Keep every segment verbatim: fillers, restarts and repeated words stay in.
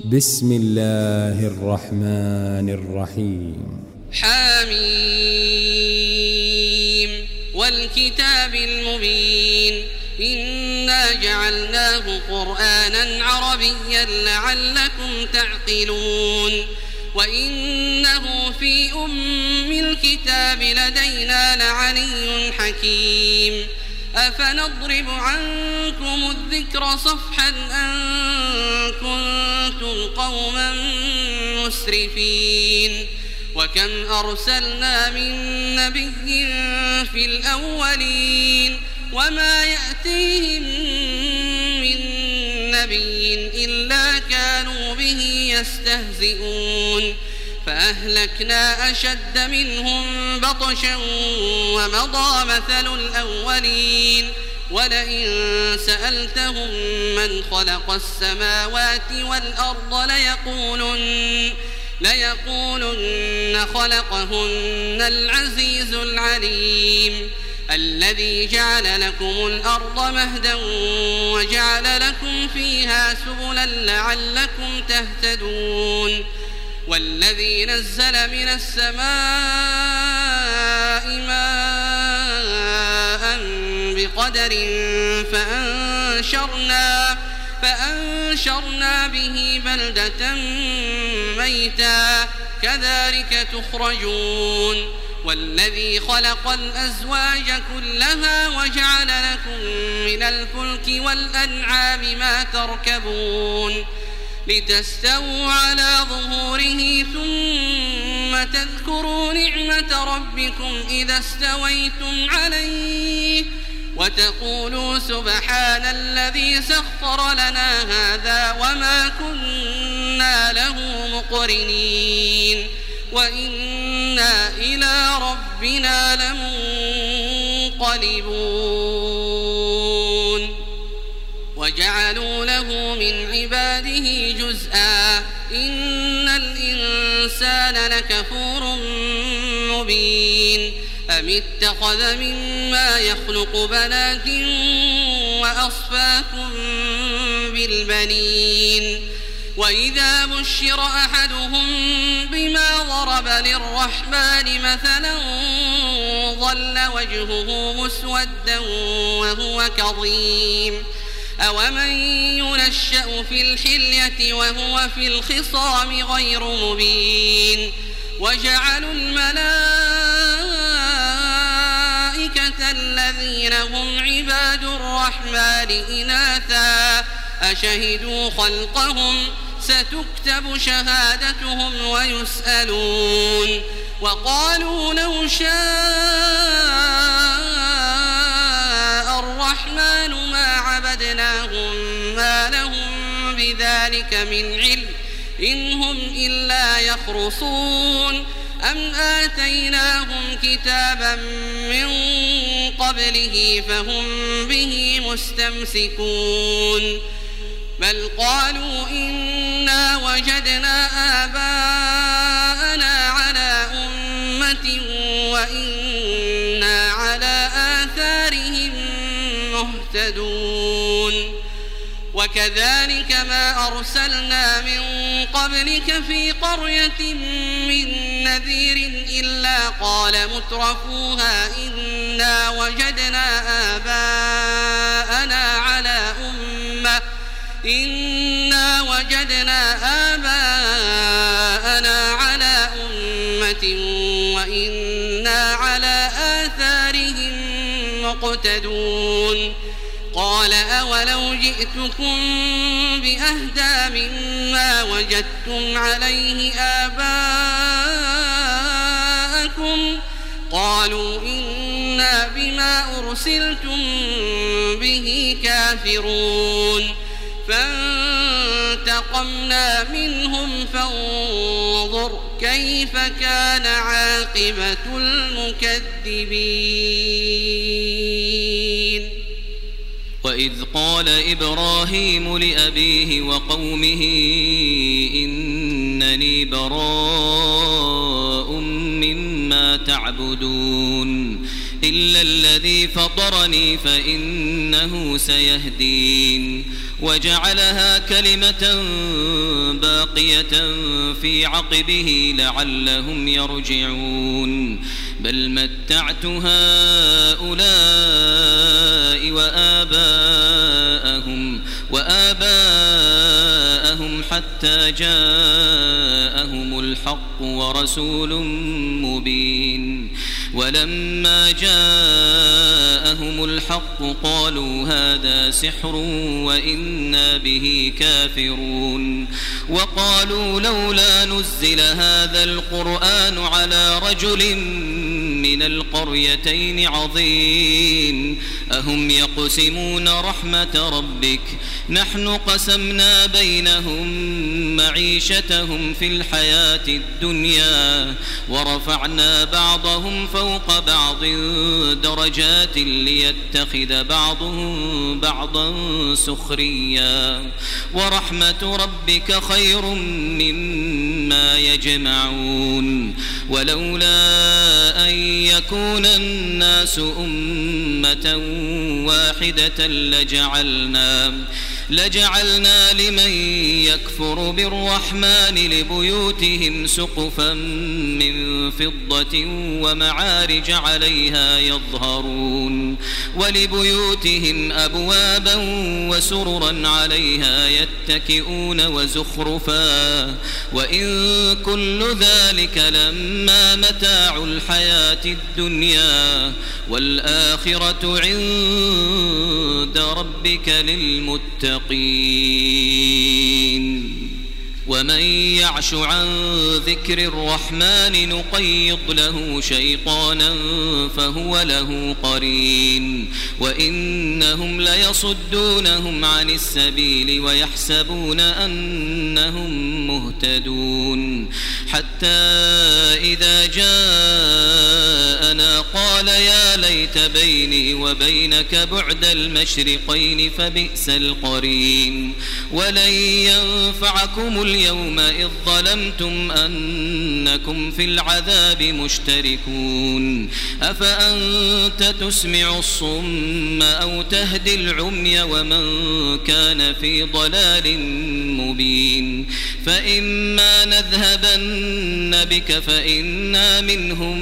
بسم الله الرحمن الرحيم. حميم والكتاب المبين إنا جعلناه قرآنا عربيا لعلكم تعقلون وإنه في أم الكتاب لدينا لعلي حكيم أفنضرب عنكم الذكر صفحا أن كنتم قوما مسرفين وكم أرسلنا من نبي في الأولين وما يأتيهم من نبي إلا كانوا به يستهزئون فأهلكنا أشد منهم بطشا ومضى مثل الأولين ولئن سألتهم من خلق السماوات والأرض ليقولن, ليقولن خلقهن العزيز العليم الذي جعل لكم الأرض مهدا وجعل لكم فيها سبلا لعلكم تهتدون والذي نزل من السماء ماء بقدر فأنشرنا, فأنشرنا به بلدة ميتا كذلك تخرجون والذي خلق الأزواج كلها وجعل لكم من الفلك والأنعام ما تركبون لتستووا على ظهوره ثم تذكروا نعمة ربكم إذا استويتم عليه وتقولوا سبحان الذي سخر لنا هذا وما كنا له مقرنين وإنا إلى ربنا لمنقلبون وجعلوا له من عباده جزءا إن الإنسان لكفور مبين أم اتخذ مما يخلق بنات وأصفاكم بالبنين وإذا بشر أحدهم بما ضرب للرحمن مثلا ظل وجهه مسودا وهو كظيم أومن ينشأ في الحلية وهو في الخصام غير مبين وجعلوا الملائكة الذين هم عباد الرحمن إناثا أشهدوا خلقهم ستكتب شهادتهم ويسألون وقالوا لو شاء الرحمن ما عبدناهم ما لهم بذلك من علم إن هم إلا يخرصون أم آتيناهم كتابا من قبله فهم به مستمسكون بل قالوا إنا وجدنا آباءنا على أمة وإنا على آثارهم مهتدون وكذلك ما أرسلنا من قبلك في قرية من نذير إلا قال مترفوها إنا وجدنا آباءنا على أمة إنا وجدنا آباءنا على أمة وإنا على آثارهم مقتدون قال أولو جئتكم بأهدى مما وجدتم عليه آباءكم قالوا إنا بما أرسلتم به كافرون فانتقمنا منهم فانظر كيف كان عاقبة المكذبين وإذ قال إبراهيم لأبيه وقومه إنني براء مما تعبدون إلا الذي فطرني فإنه سيهدين وجعلها كلمة باقية في عقبه لعلهم يرجعون بل متعت هؤلاء وآباءهم وآباءهم حتى جاءهم الحق ورسول مبين ولما جاءهم الحق قالوا هذا سحر وإنا به كافرون وقالوا لولا نزل هذا القرآن على رجل من القريتين عظيم أهم يقسمون رحمة ربك نحن قسمنا بينهم معيشتهم في الحياة الدنيا ورفعنا بعضهم فوق بعض درجات ليتخذ بعضهم بعضا سخريا ورحمة ربك خير مما يجمعون ولولا أن يكون الناس أمة واحدة لجعلنا لجعلنا لمن يكفر بالرحمن لبيوتهم سقفا من فضة ومعارج عليها يظهرون ولبيوتهم أبوابا وسررا عليها يتكئون وزخرفا وإن كل ذلك لما متاع الحياة الدنيا والآخرة عند ربك للمتقين ومن يعش عن ذكر الرحمن نقيض له شيطانا فهو له قرين وإنهم ليصدونهم عن السبيل ويحسبون أنهم مهتدون حتى إذا جاءنا قال يا ليت بيني وبينك بعد المشرقين فبئس القرين ولن ينفعكم اليوم إذ ظلمتم أنكم في العذاب مشتركون أفأنت تسمع الصم أو تهدي العمي ومن كان في ضلال مبين فإما نذهبن بك فإنا منهم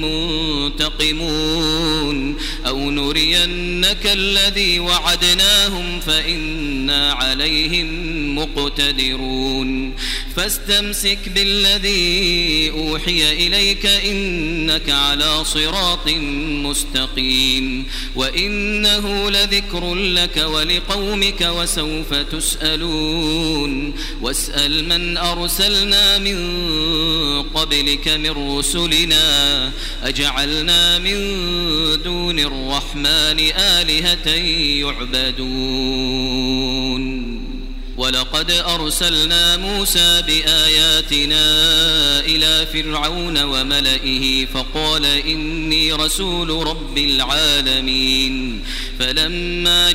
منتقمون أو نرينك الذي وعدناهم فإنا عليهم مقتدرون فاستمسك بالذي أوحي إليك إنك على صراط مستقيم وإنه لذكر لك ولقومك وسوف تسألون واسأل من أرسلنا من قبلك من رسلنا أجعلنا من دون الرحمن آلهة يعبدون ولقد أرسلنا موسى بآياتنا إلى فرعون وملئه فقال إني رسول رب العالمين فلما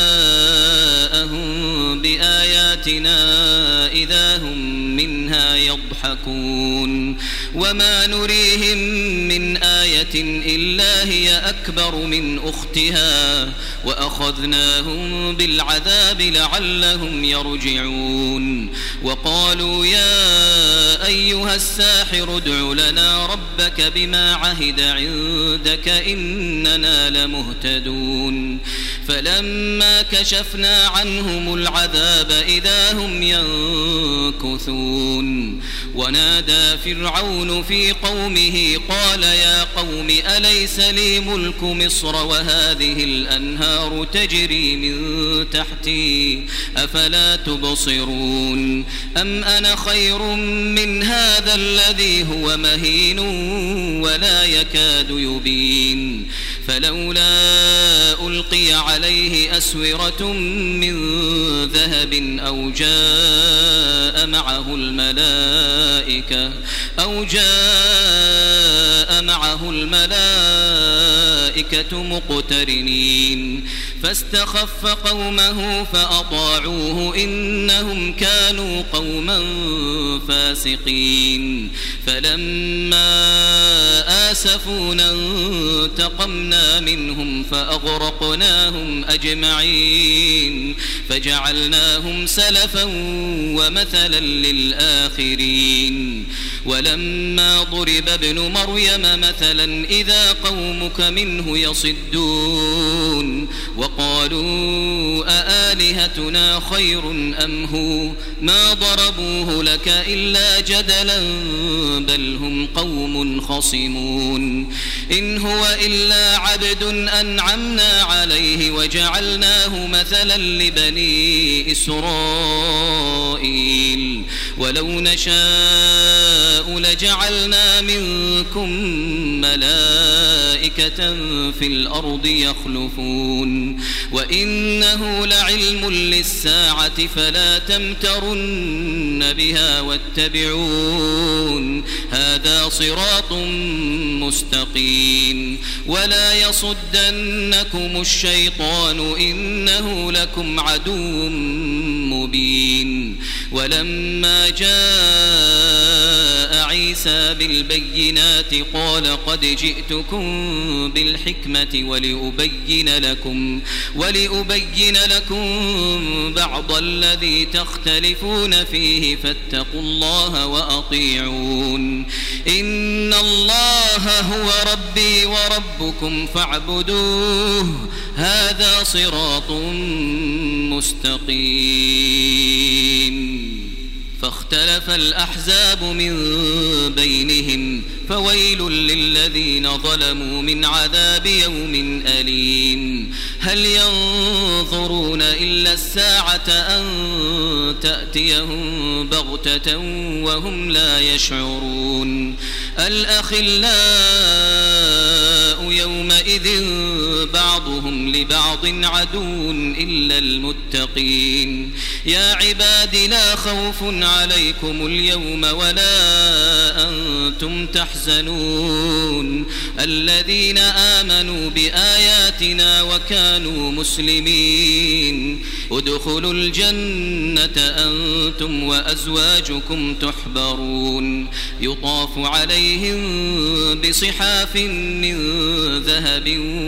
جاءهم بآياتنا إذا هم منها يضحكون وما نريهم من آية إلا هي أكبر من أختها وأخذناهم بالعذاب لعلهم يرجعون وقالوا يا أيها الساحر ادع لنا ربك بما عهد عندك إننا لمهتدون فلما كشفنا عنهم العذاب إذا هم ينكثون ونادى فرعون في قومه قال يا قوم أليس لي ملك مصر وهذه الأنهار تجري من تحتي أفلا تبصرون أم أنا خير من هذا الذي هو مهين ولا يكاد يبين فلولا ألقي عليه أسورة من ذهب أو جاء معه الملائكة أو جاء معه الملائكة مقترنين فاستخف قومه فأطاعوه إنهم كانوا قوما فاسقين فلما آسفونا انتقمنا منهم فأغرقناهم أجمعين فجعلناهم سلفا ومثلا للآخرين ولما ضرب ابن مريم مثلا إذا قومك منه يصدون وقالوا أآلهتنا خير أم هو ما ضربوه لك إلا جدلا بل هم قوم خصمون إن هو إلا عبد أنعمنا عليه وجعلناه مثلا لبني إسرائيل ولو نشاء لجعلنا منكم ملائكة في الأرض يخلفون وإنه لعلم للساعة فلا تمترن بها واتبعون هذا صراط مستقيم ولا يصدنكم الشيطان إنه لكم عدو مبين ولما جاء عيسى بالبينات قال قد جئتكم بالحكمة ولأبين لكم ولأبين لكم بعض الذي تختلفون فيه فاتقوا الله وأطيعون إن الله هو ربي وربكم فاعبدوه هذا صراط مستقيم فاختلف الأحزاب من بينهم فويل للذين ظلموا من عذاب يوم أليم هل ينظرون إلا الساعة أن تأتيهم بغتة وهم لا يشعرون الأخلاء يومئذ بعضهم لبعض عدو إلا المتقين يا عباد لا خوف عليكم اليوم ولا أنتم تحزنون الذين آمنوا بآياتنا وكانوا مسلمين ادخلوا الجنة أنتم وأزواجكم تحبرون يطاف عليهم بصحاف من ذهب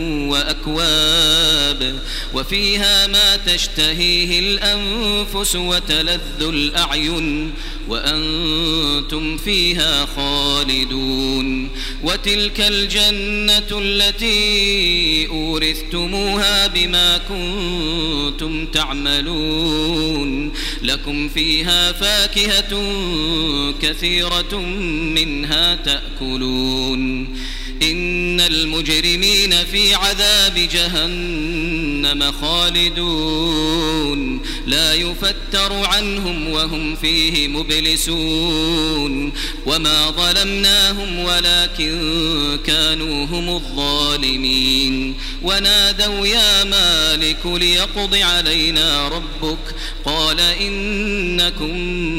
وأكواب وفيها ما تشتهيه الأنفس وتلذ الأعين وأنتم فيها خالدون وتلك الجنة التي أورثتموها بما كنتم تعملون لكم فيها فاكهة كثيرة منها تأكلون إن المجرمين في عذاب جهنم خالدون لا يفتر عنهم وهم فيه مبلسون وما ظلمناهم ولكن كانوا هم الظالمين ونادوا يا مالك ليقض علينا ربك قال إنكم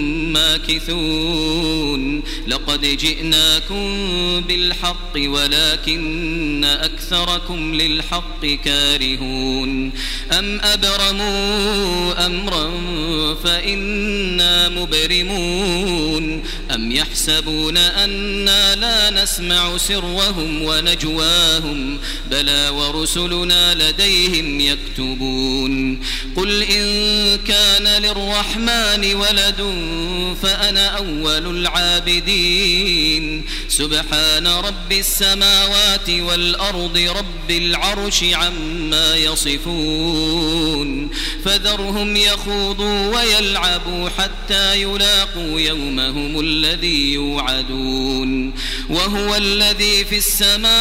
ماكثون لقد جئناكم بالحق ولكن أكثركم للحق كارهون أم أبرموا أمرا فإنا مبرمون أم يحسبون أنا لا نسمع سرهم ونجواهم بلى ورسلنا لديهم يكتبون قل إن كان للرحمن ولد فأنا أول العابدين سبحان رب السماوات والأرض رب العرش عما يصفون فذرهم يخوضوا ويلعبوا حتى يلاقوا يومهم الذي يوعدون وهو الذي في السماء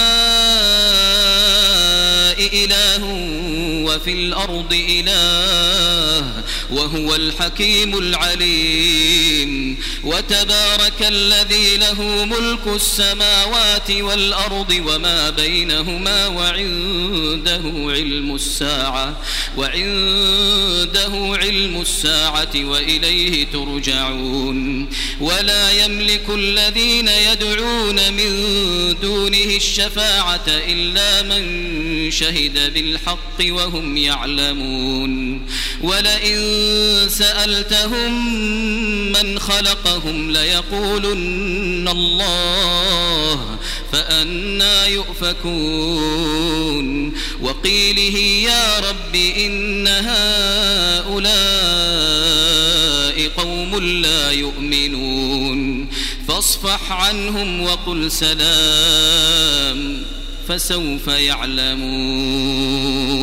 إله وفي الأرض إله وهو الحكيم العليم وتبارك الذي له ملك السماوات والأرض وما بينهما وعنده علم الساعة وعنده علم الساعة وإليه ترجعون ولا يملك الذين يدعون من دونه الشفاعة إلا من شهد بالحق وهم يعلمون ولئن سألتهم من خلقهم ليقولن الله فأنى يؤفكون وقيله يا رب إن هؤلاء قوم لا يؤمنون فاصفح عنهم وقل سلام فسوف يعلمون.